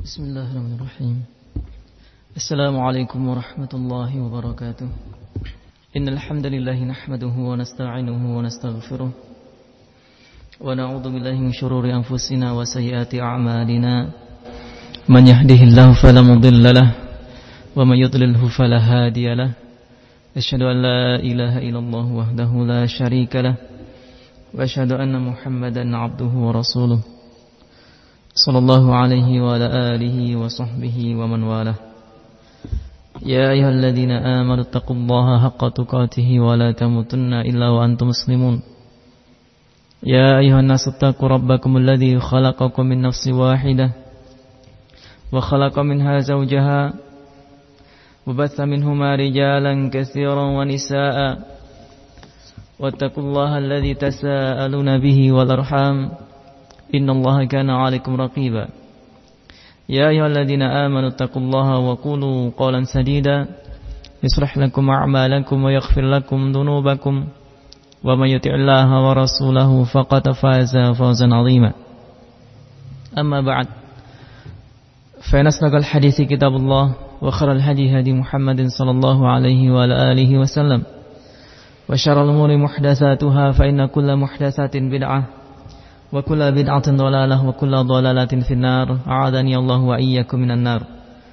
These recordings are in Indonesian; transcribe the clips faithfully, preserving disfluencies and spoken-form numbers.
Bismillahirrahmanirrahim. Assalamualaikum warahmatullahi wabarakatuh. Innal hamdalillahi nahmaduhu wa nasta'inuhu wa nastaghfiruh. Wa na'udzu billahi min shururi anfusina wa sayyiati a'malina. Man yahdihillahu fala mudilla lahu wa man yudlilhu fala hadiya lahu. Asyhadu an la ilaha illallah wahdahu la syarika lahu wa asyhadu anna Muhammadan 'abduhu wa rasuluh. Sallallahu alaihi wa ala alihi wa sahbihi wa man walah. Ya ayyuhalladzina amanu taqullaha haqqa tuqatih wa la tamutunna illa wa antum muslimun. Ya ayyuhan nasu taqu rabbakumul ladzi khalaqakum min nafsin wahidah wa khalaqa minha zawjaha wa batha minhuma rijalan katsiran wa nisaa'a. Wattaqullaha alladzi tasaaluna bihi wal arham. Innallaha kana 'alaikum raqiba. Ya ayyuhalladzina amanu taqullaha wa qulu qawlan sadida yuslih lakum a'malakum wa yaghfir lakum dhunubakum wa may yuti'illaha wa rasulahu faqad faza fawzan 'azima. Amma ba'd. Fa nasdaqal hadithi kitabullah wa khairal hadi hadi Muhammadin sallallahu alaihi wa ala alihi wasallam. Wa syarrul umuri muhdatsatuha fa inna kulla muhdatsatin bid'ah. Wa kullu bid'atin dhalalah wa kullu dhalalatin finnar. A'adani Allah wa iyyakum minan nar.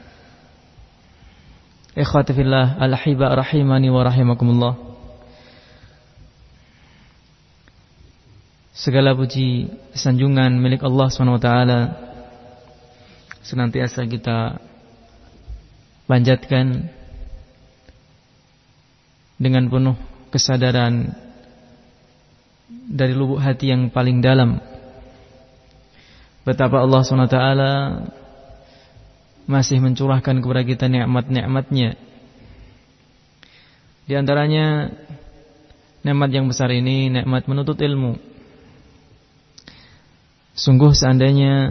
Ikhwati fillah, al-ahibba rahimani wa rahimakumullah. Segala puji sanjungan milik Allah subhanahu wa taala senantiasa kita panjatkan dengan penuh kesadaran dari lubuk hati yang paling dalam betapa Allah subhanahu wa taala masih mencurahkan kepada kita nikmat-nikmatnya. Di antaranya nikmat yang besar ini, nikmat menuntut ilmu. Sungguh seandainya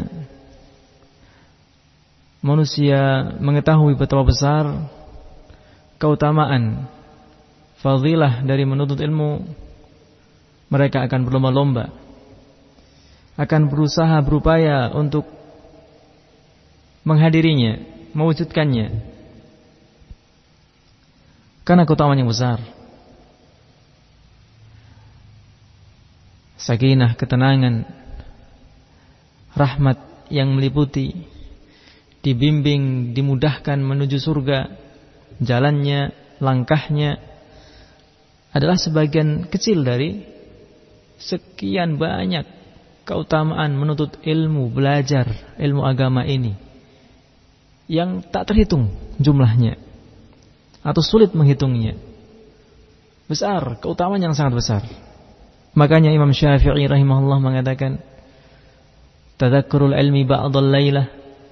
manusia mengetahui betapa besar keutamaan fadilah dari menuntut ilmu, mereka akan berlomba-lomba, akan berusaha berupaya untuk menghadirinya, mewujudkannya, karena keutamaan yang besar. Sakinah, ketenangan, rahmat yang meliputi, dibimbing, dimudahkan menuju surga, jalannya, langkahnya adalah sebagian kecil dari sekian banyak keutamaan menuntut ilmu, belajar ilmu agama ini yang tak terhitung jumlahnya atau sulit menghitungnya. Besar, keutamaan yang sangat besar. Makanya Imam Syafi'i rahimahullah mengatakan, tadzakurul ilmi ba'dal lailah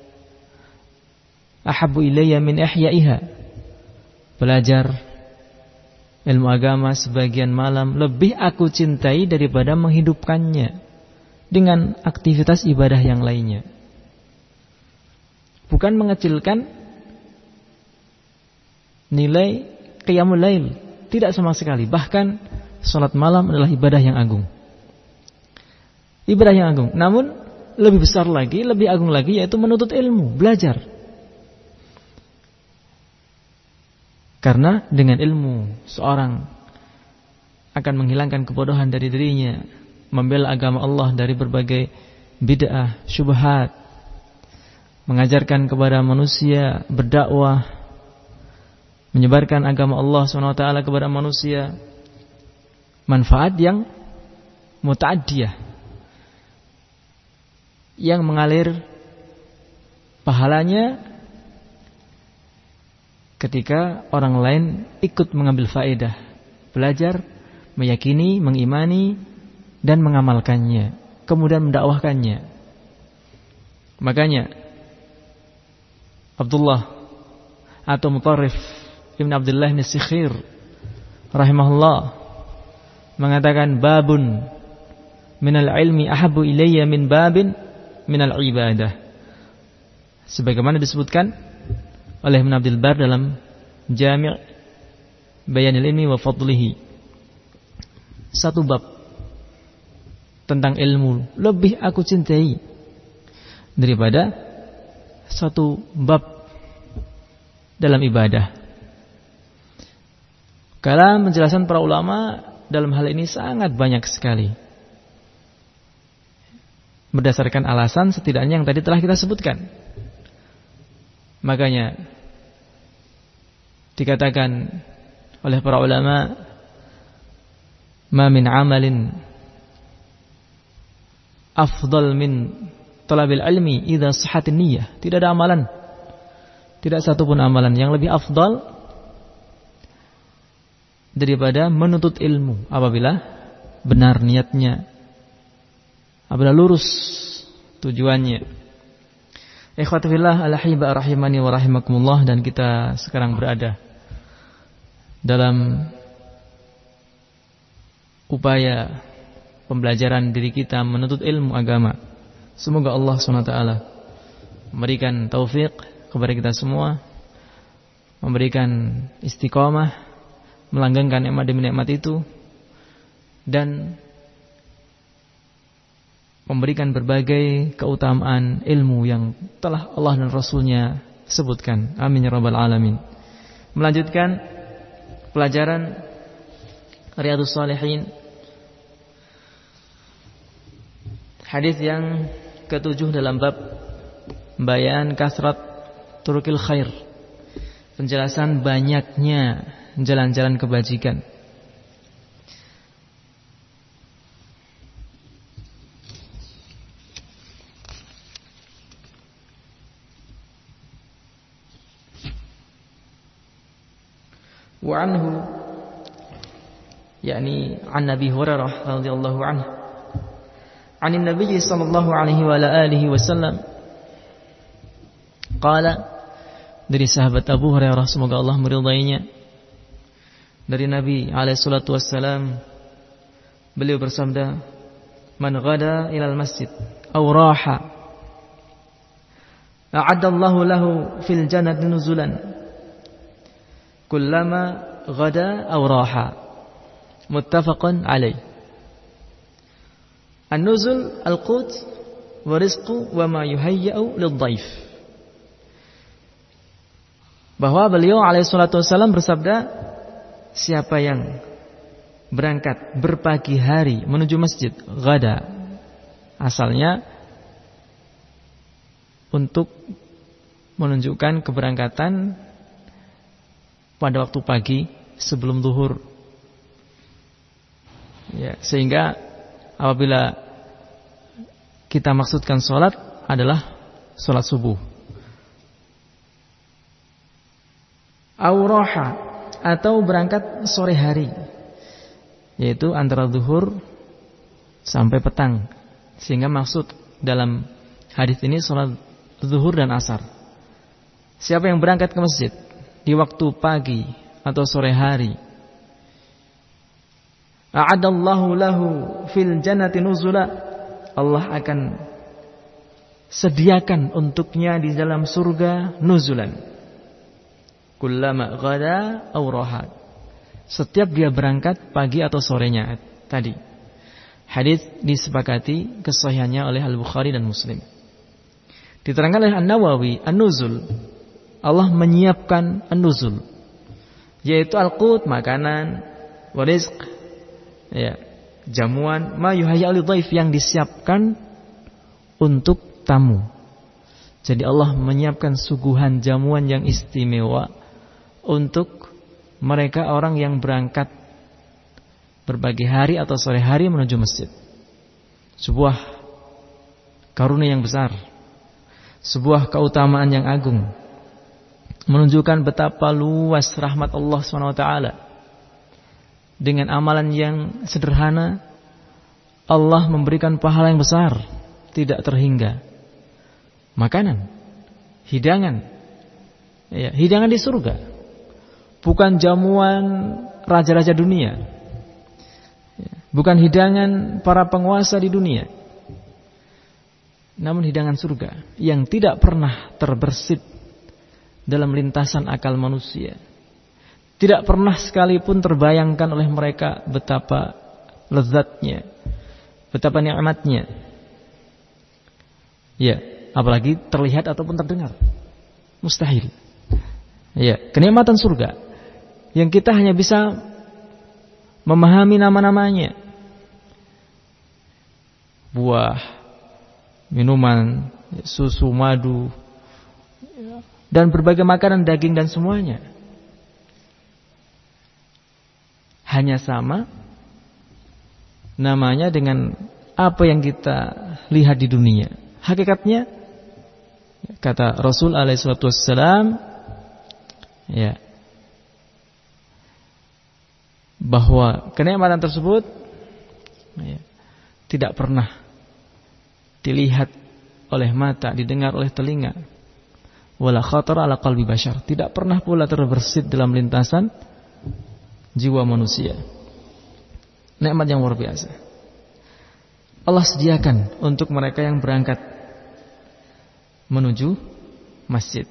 ahabbu ilayya min ihya'iha. Belajar ilmu agama sebagian malam lebih aku cintai daripada menghidupkannya dengan aktivitas ibadah yang lainnya. Bukan mengecilkan nilai qiyamul lail, tidak sama sekali. Bahkan salat malam adalah ibadah yang agung. Ibadah yang agung. Namun lebih besar lagi, lebih agung lagi, yaitu menuntut ilmu, belajar. Karena dengan ilmu seorang akan menghilangkan kebodohan dari dirinya, membela agama Allah dari berbagai bid'ah, syubhat, mengajarkan kepada manusia, berdakwah, menyebarkan agama Allah subhanahu wa taala kepada manusia, manfaat yang muta'addiyah, yang mengalir pahalanya ketika orang lain ikut mengambil faedah, belajar, meyakini, mengimani, dan mengamalkannya, kemudian mendakwahkannya. Makanya Abdullah atau Mutarrif Ibn Abdullah bin Sikhir rahimahullah mengatakan, babun minal ilmi ahabbu ilayya min babin minal ibadah. Sebagaimana disebutkan oleh Ibn Abdul Bar dalam Jami' Bayanil Ilmi wa Fadlihi. Satu bab tentang ilmu lebih aku cintai daripada suatu bab dalam ibadah. Kalam penjelasan para ulama dalam hal ini sangat banyak sekali. Berdasarkan alasan setidaknya yang tadi telah kita sebutkan. Makanya dikatakan oleh para ulama, ma min amalin afdal min talabil ilmi idza sahhatin niyyah. Tidak ada amalan, tidak satu pun amalan yang lebih afdal daripada menuntut ilmu apabila benar niatnya, apabila lurus tujuannya. Ikhwati fillah, al-ahibba rahimani wa rahimakumullah, dan kita sekarang berada dalam upaya pembelajaran diri kita menuntut ilmu agama. Semoga Allah subhanahu wa taala memberikan taufik kepada kita semua, memberikan istiqamah, melanggengkan nikmat demi nikmat itu, dan memberikan berbagai keutamaan ilmu yang telah Allah dan Rasulnya sebutkan. Amin ya rabbal alamin. Melanjutkan pelajaran Riyadhus Shalihin, hadis yang ketujuh dalam bab bayan kasrat turukil khair, penjelasan banyaknya jalan-jalan kebajikan. Wa anhu, yakni an Nabi Hurairah radhiyallahu anhu, an Nabi sallallahu alaihi wa alihi wasallam, qala, dari sahabat Abu Hurairah semoga Allah meridainya, dari Nabi alaihi salatu wassalam, beliau bersabda, man ghada ilal masjid aw raha a'adallahu lahu fil jannati nuzulan kullama ghada aw raha, muttafaqun alaih. An-nuzul al-qut wa rizqu wa ma yuhayya'u lidh-dhaif. Bahwa beliau alaihi salatu wassalam bersabda, siapa yang berangkat berpagi hari menuju masjid, ghada asalnya untuk menunjukkan keberangkatan pada waktu pagi sebelum zuhur, ya, sehingga apabila kita maksudkan sholat adalah sholat subuh. Auraha, atau berangkat sore hari, yaitu antara zuhur sampai petang, sehingga maksud dalam hadis ini sholat zuhur dan asar. Siapa yang berangkat ke masjid di waktu pagi atau sore hari, a'adallahu lahu fil jannati nuzula, Allah akan sediakan untuknya di dalam surga nuzulan. Kullama ghada aw raha, setiap dia berangkat pagi atau sorenya tadi. Hadis disepakati kesahihannya oleh Al-Bukhari dan Muslim. Diterangkan oleh An-Nawawi, an-nuzul, Allah menyiapkan an-nuzul, yaitu al-qut, makanan, wa rizq, ya, jamuan, ma yuhayya lidhaif, yang disiapkan untuk tamu. Jadi Allah menyiapkan suguhan jamuan yang istimewa untuk mereka orang yang berangkat berpagi hari atau sore hari menuju masjid. Sebuah karunia yang besar, sebuah keutamaan yang agung, menunjukkan betapa luas rahmat Allah subhanahu wa taala. Dengan amalan yang sederhana, Allah memberikan pahala yang besar, tidak terhingga. Makanan, hidangan, ya, hidangan di surga, bukan jamuan raja-raja dunia, bukan hidangan para penguasa di dunia, namun hidangan surga yang tidak pernah terbersit dalam lintasan akal manusia. Tidak pernah sekalipun terbayangkan oleh mereka betapa lezatnya, betapa nikmatnya, ya, apalagi terlihat ataupun terdengar. Mustahil. Ya, kenikmatan surga yang kita hanya bisa memahami nama-namanya. Buah, minuman, susu, madu, dan berbagai makanan, daging dan semuanya. Hanya sama namanya dengan apa yang kita lihat di dunia. Hakikatnya, kata Rasul alaihi salatu wassalam, ya, bahwa kenikmatan tersebut ya, tidak pernah dilihat oleh mata, didengar oleh telinga, wala khatar ala qalbi bashar, tidak pernah pula terbersit dalam lintasan jiwa manusia. Nikmat yang luar biasa Allah sediakan untuk mereka yang berangkat menuju masjid.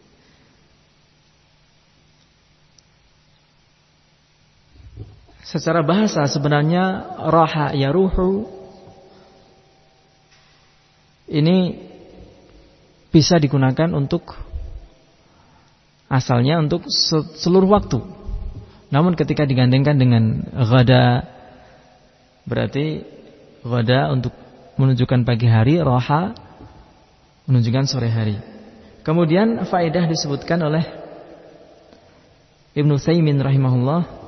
Secara bahasa sebenarnya raha yaruhu ini bisa digunakan untuk asalnya untuk seluruh waktu. Namun ketika digandengkan dengan ghada, berarti ghada untuk menunjukkan pagi hari, raha menunjukkan sore hari. Kemudian faedah disebutkan oleh Ibnu Utsaimin rahimahullah.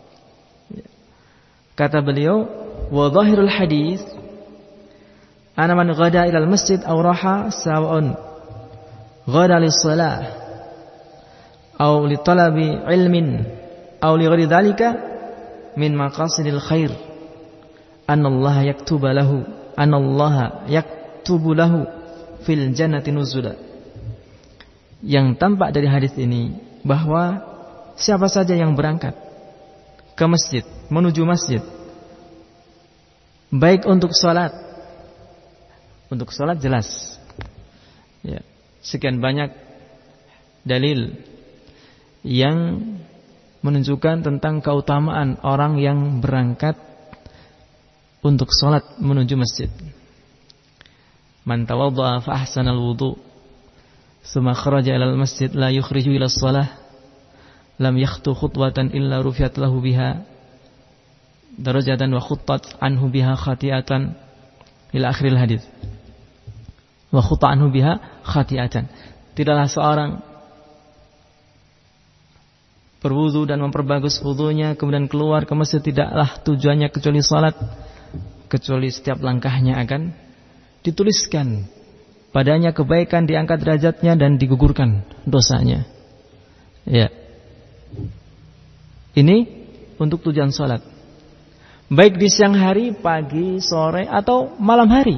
Kata beliau, wa dhahirul hadis ana man ghada ila al-masjid aw raha sawa'un ghada lis-shalah aw li talabi ilmin aw li ghairi dhalika min maqasidil khair anna Allah yaktubu lahu anna Allah yaktubu lahu fil jannati nuzula. Yang tampak dari hadis ini bahwa siapa saja yang berangkat ke masjid, menuju masjid, baik untuk sholat, untuk sholat jelas, ya, sekian banyak dalil yang menunjukkan tentang keutamaan orang yang berangkat untuk sholat menuju masjid. Man tawadda'a fa ahsanal wudu, tsumma kharaja ilal masjid la yukhriju ila shalah, lam yakhtu khutwatan illa rufiyat lahu biha darajatan wa khuttat anhu biha khati'atan ila akhiril hadis. Wa khutta anhu biha khati'atan. Tidaklah seorang berwudu dan memperbagus wudunya kemudian keluar ke masjid, tidaklah tujuannya kecuali salat, kecuali setiap langkahnya akan dituliskan padanya kebaikan, diangkat derajatnya dan digugurkan dosanya. Ya. Ini untuk tujuan sholat, baik di siang hari, pagi, sore, atau malam hari.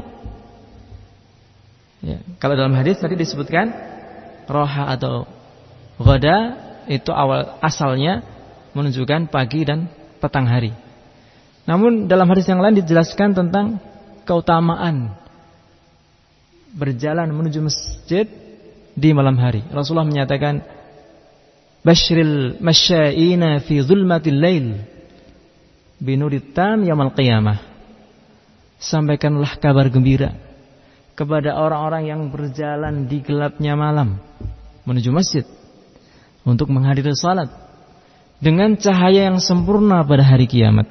Ya, kalau dalam hadis tadi disebutkan roha atau ghada, itu awal asalnya menunjukkan pagi dan petang hari. Namun dalam hadis yang lain dijelaskan tentang keutamaan berjalan menuju masjid di malam hari. Rasulullah menyatakan, Basyril masyaina fi zulmatil lail binurit tam yaumil qiyamah. Sampaikanlah kabar gembira kepada orang-orang yang berjalan di gelapnya malam menuju masjid untuk menghadiri salat dengan cahaya yang sempurna pada hari kiamat.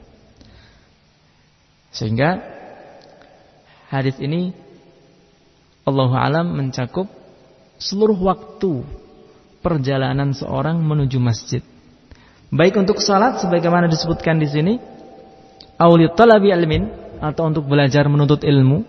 Sehingga hadis ini Allahu a'lam mencakup seluruh waktu perjalanan seorang menuju masjid, baik untuk salat sebagaimana disebutkan di sini, auli talabi ilmin, atau untuk belajar menuntut ilmu,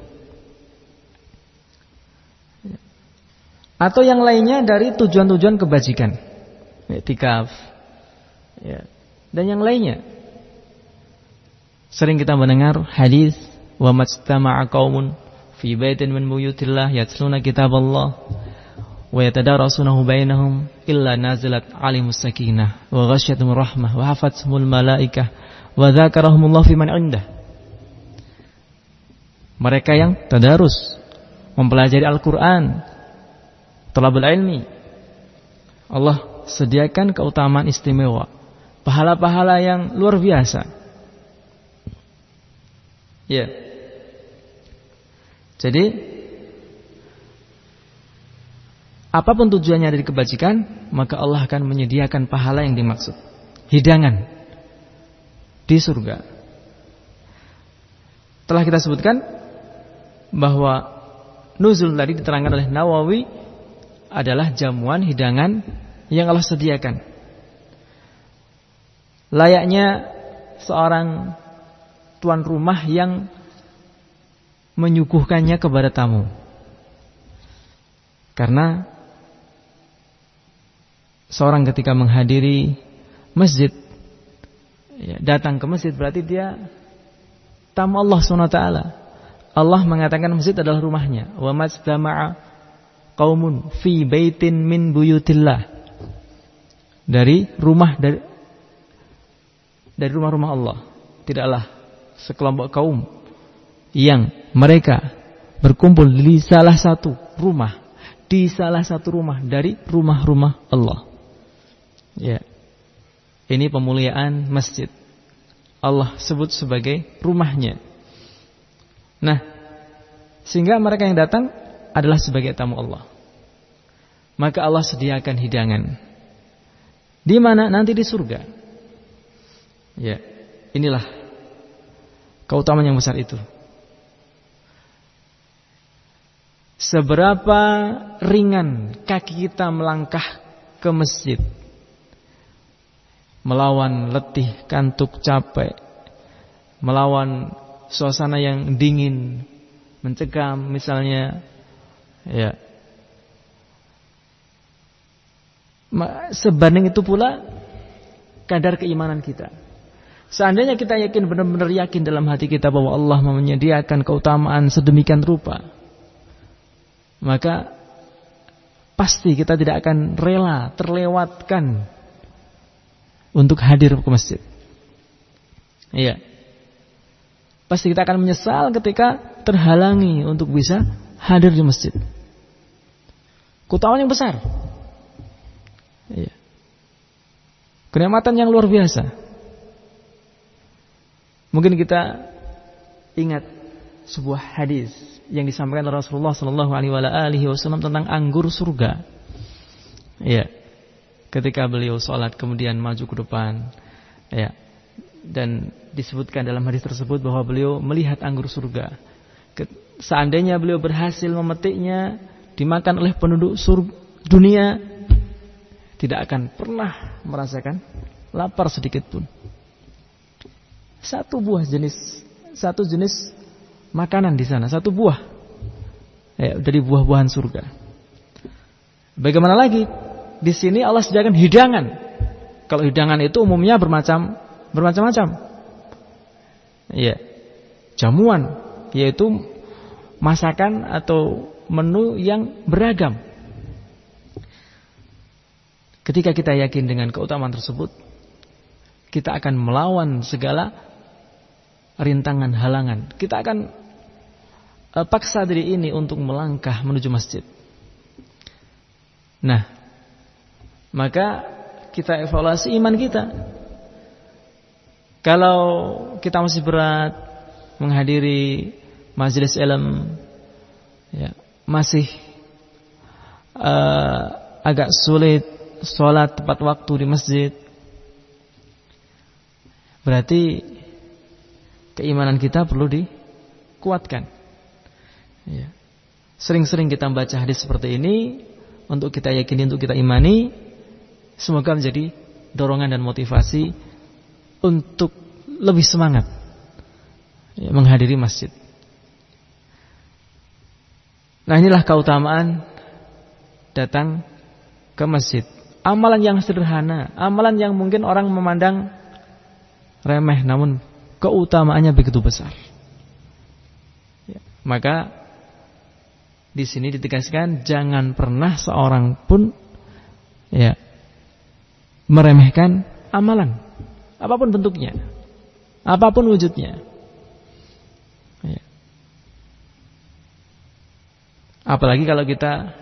atau yang lainnya dari tujuan-tujuan kebajikan, i'tikaf, ya, dan yang lainnya. Sering kita mendengar hadis, wa majtama'a qaumun fi baitin min buyutillah yatluna kitaballah wa yatadarasunahu bainahum illa nazilat alimus sakinah wa ghasyatumur rahmah wa hafathumul malaikah wa dzakarahumullah fi man indah. Mereka yang tadarus, mempelajari Al-Qur'an, thalabul ilmi, Allah sediakan keutamaan istimewa, pahala-pahala yang luar biasa. Ya. Jadi apapun tujuannya dari kebajikan, maka Allah akan menyediakan pahala yang dimaksud, hidangan di surga. Telah kita sebutkan bahwa nuzul tadi diterangkan oleh Nawawi adalah jamuan hidangan yang Allah sediakan. Layaknya seorang tuan rumah yang menyuguhkannya kepada tamu. Karena seorang ketika menghadiri masjid, ya, datang ke masjid berarti dia tamu Allah subhanahu wa taala. Allah mengatakan masjid adalah rumahnya. Wa majtama'a qaumun fi baitin min buyutillah. Dari rumah dari dari rumah-rumah Allah. Tidaklah sekelompok kaum yang mereka berkumpul di salah satu rumah, di salah satu rumah dari rumah-rumah Allah. Ya. Ini pemuliaan masjid. Allah sebut sebagai rumahnya. Nah, sehingga mereka yang datang adalah sebagai tamu Allah. Maka Allah sediakan hidangan. Di mana? Nanti di surga. Ya, inilah keutamaan yang besar itu. Seberapa ringan kaki kita melangkah ke masjid, melawan letih, kantuk, capek, melawan suasana yang dingin, mencekam misalnya, ya. Sebanding itu pula kadar keimanan kita. Seandainya kita yakin, benar-benar yakin dalam hati kita bahwa Allah menyediakan keutamaan sedemikian rupa, maka pasti kita tidak akan rela terlewatkan untuk hadir ke masjid. Iya. Pasti kita akan menyesal ketika terhalangi untuk bisa hadir di masjid. Keutamaan yang besar. Iya. Kenikmatan yang luar biasa. Mungkin kita ingat sebuah hadis yang disampaikan oleh Rasulullah sallallahu alaihi wasallam tentang anggur surga. Iya. Ketika beliau sholat kemudian maju ke depan, ya, dan disebutkan dalam hadis tersebut bahwa beliau melihat anggur surga. Seandainya beliau berhasil memetiknya, dimakan oleh penduduk surga dunia, tidak akan pernah merasakan lapar sedikit pun. Satu buah jenis, satu jenis makanan di sana, satu buah, ya, dari buah-buahan surga. Bagaimana lagi? Di sini Allah sediakan hidangan. Kalau hidangan itu umumnya bermacam bermacam-macam. Ya. Jamuan, yaitu masakan atau menu yang beragam. Ketika kita yakin dengan keutamaan tersebut, kita akan melawan segala rintangan, halangan. Kita akan uh, paksa diri ini untuk melangkah menuju masjid. Nah, maka kita evaluasi iman kita. Kalau kita masih berat menghadiri majelis ilmu, ya, masih uh, agak sulit sholat tepat waktu di masjid, berarti keimanan kita perlu dikuatkan. Ya. Sering-sering kita membaca hadis seperti ini untuk kita yakini, untuk kita imani. Semoga menjadi dorongan dan motivasi untuk lebih semangat, ya, menghadiri masjid. Nah, inilah keutamaan datang ke masjid. Amalan yang sederhana, amalan yang mungkin orang memandang remeh, namun keutamaannya begitu besar. Ya, maka di sini ditegaskan jangan pernah seorang pun, ya, meremehkan amalan, apapun bentuknya, apapun wujudnya. Ya. Apalagi kalau kita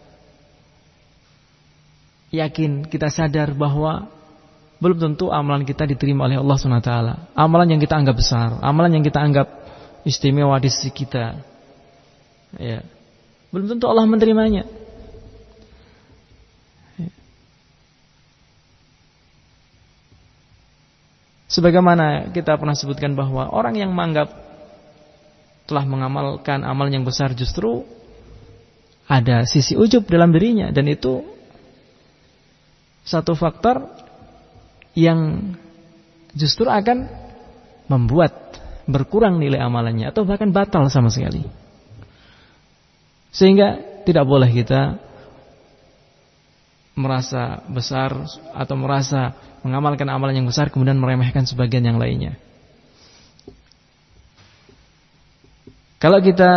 yakin, kita sadar bahwa belum tentu amalan kita diterima oleh Allah subhanahu wa taala. Amalan yang kita anggap besar, amalan yang kita anggap istimewa di sisi kita, ya, belum tentu Allah menerimanya. Sebagaimana kita pernah sebutkan bahwa orang yang menganggap telah mengamalkan amal yang besar justru ada sisi ujub dalam dirinya, dan itu satu faktor yang justru akan membuat berkurang nilai amalannya atau bahkan batal sama sekali. Sehingga tidak boleh kita merasa besar atau merasa mengamalkan amalan yang besar kemudian meremehkan sebagian yang lainnya. Kalau kita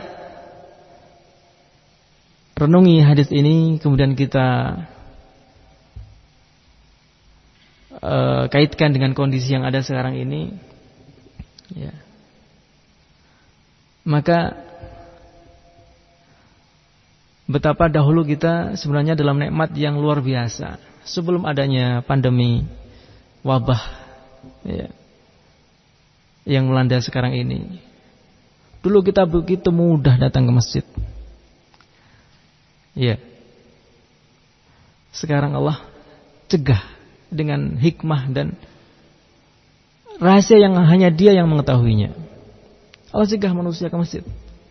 renungi hadis ini kemudian kita uh, kaitkan dengan kondisi yang ada sekarang ini, ya, maka betapa dahulu kita sebenarnya dalam nikmat yang luar biasa sebelum adanya pandemi wabah, ya, yang melanda sekarang ini. Dulu kita begitu mudah datang ke masjid. Ya. Sekarang Allah cegah dengan hikmah dan rahasia yang hanya Dia yang mengetahuinya. Allah cegah manusia ke masjid.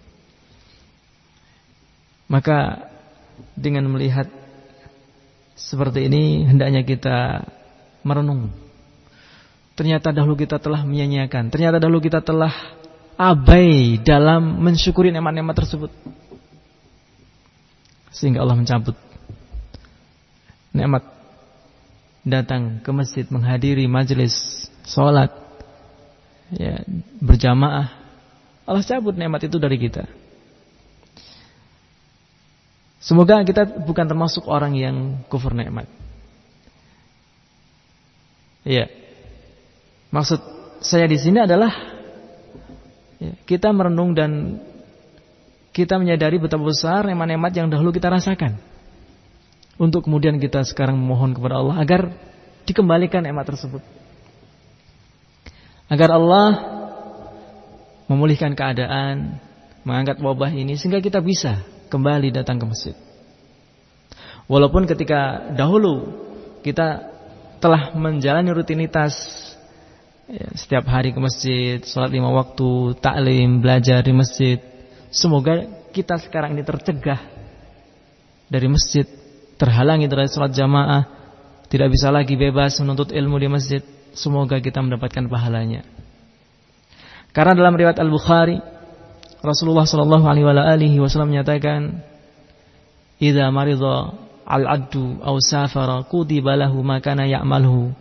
Maka dengan melihat seperti ini hendaknya kita merenung. Ternyata dahulu kita telah menyia-nyiakan, ternyata dahulu kita telah abai dalam mensyukuri nikmat-nikmat tersebut, sehingga Allah mencabut nikmat datang ke masjid, menghadiri majelis sholat, ya, berjamaah. Allah cabut nikmat itu dari kita. Semoga kita bukan termasuk orang yang kufur nikmat. Ya, maksud saya di sini adalah ya, kita merenung dan kita menyadari betapa besar nikmat-nikmat yang dahulu kita rasakan, untuk kemudian kita sekarang memohon kepada Allah agar dikembalikan nikmat tersebut, agar Allah memulihkan keadaan, mengangkat wabah ini sehingga kita bisa kembali datang ke masjid. Walaupun ketika dahulu kita telah menjalani rutinitas, ya, setiap hari ke masjid, sholat lima waktu, taklim, belajar di masjid. Semoga kita sekarang ini tercegah dari masjid, terhalangi dari sholat jamaah, tidak bisa lagi bebas menuntut ilmu di masjid. Semoga kita mendapatkan pahalanya. Karena dalam riwayat Al-Bukhari, Rasulullah Shallallahu Alaihi Wasallam menyatakan, "Idza maridha al-'abdu aw safara kutiba lahu ma kana ya'malhu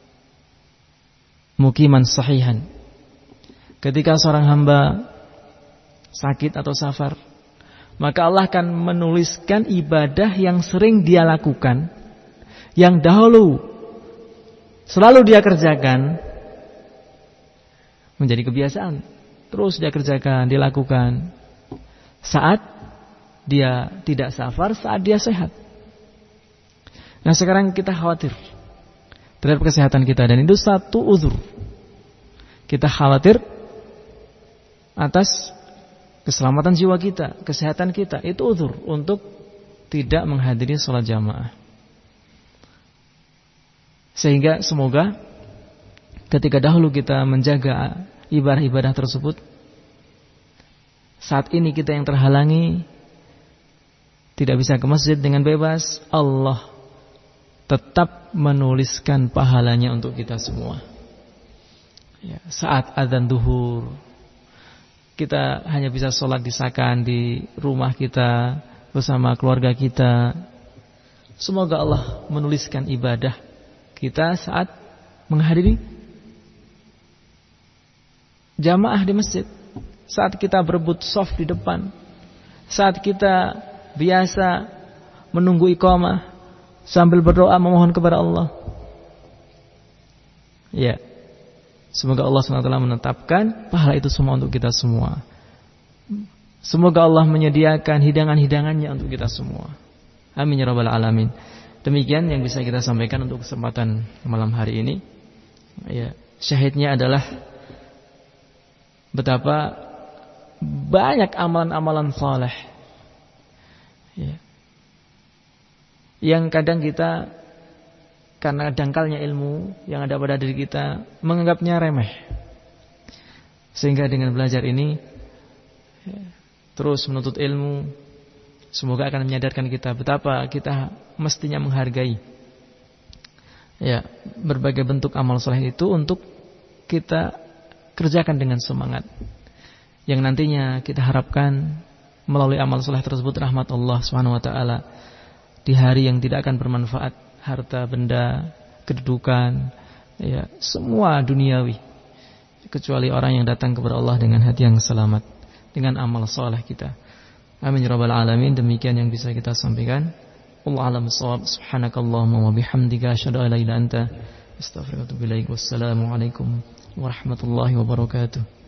muqiman sahihan." Ketika seorang hamba sakit atau safar, maka Allah akan menuliskan ibadah yang sering dia lakukan, yang dahulu selalu dia kerjakan, menjadi kebiasaan. Terus dia kerjakan, dilakukan saat dia tidak safar, saat dia sehat. Nah sekarang kita khawatir terhadap kesehatan kita, dan itu satu uzur. Kita khawatir atas keselamatan jiwa kita, kesehatan kita, itu uzur untuk tidak menghadiri sholat jamaah. Sehingga semoga ketika dahulu kita menjaga ibadah-ibadah tersebut, saat ini kita yang terhalangi, tidak bisa ke masjid dengan bebas, Allah tetap menuliskan pahalanya untuk kita semua. Ya, saat adzan duhur, kita hanya bisa sholat disakan di rumah kita bersama keluarga kita. Semoga Allah menuliskan ibadah kita saat menghadiri jamaah di masjid, saat kita berebut shaf di depan, saat kita biasa menunggu iqamah sambil berdoa memohon kepada Allah. Ya, semoga Allah subhanahu wa taala menetapkan pahala itu semua untuk kita semua. Semoga Allah menyediakan hidangan-hidangannya untuk kita semua. Amin ya rabbal alamin. Demikian yang bisa kita sampaikan untuk kesempatan malam hari ini. Ya, syahidnya adalah betapa banyak amalan-amalan saleh, ya, yang kadang kita karena dangkalnya ilmu yang ada pada diri kita menganggapnya remeh. Sehingga dengan belajar ini terus menuntut ilmu, semoga akan menyadarkan kita betapa kita mestinya menghargai ya berbagai bentuk amal saleh itu untuk kita kerjakan dengan semangat. Yang nantinya kita harapkan melalui amal saleh tersebut rahmat Allah Subhanahu wa taala di hari yang tidak akan bermanfaat harta benda, kedudukan, ya semua duniawi, kecuali orang yang datang kepada Allah dengan hati yang selamat, dengan amal saleh kita. Amin ya rabbal alamin. Demikian yang bisa kita sampaikan. Wallahu a'lam bissawab. Subhanakallahumma wa bihamdika asyhadu an la ilaha illa anta astaghfiruka wa atubu ilaik. Wassalamu alaikum warahmatullahi wabarakatuh.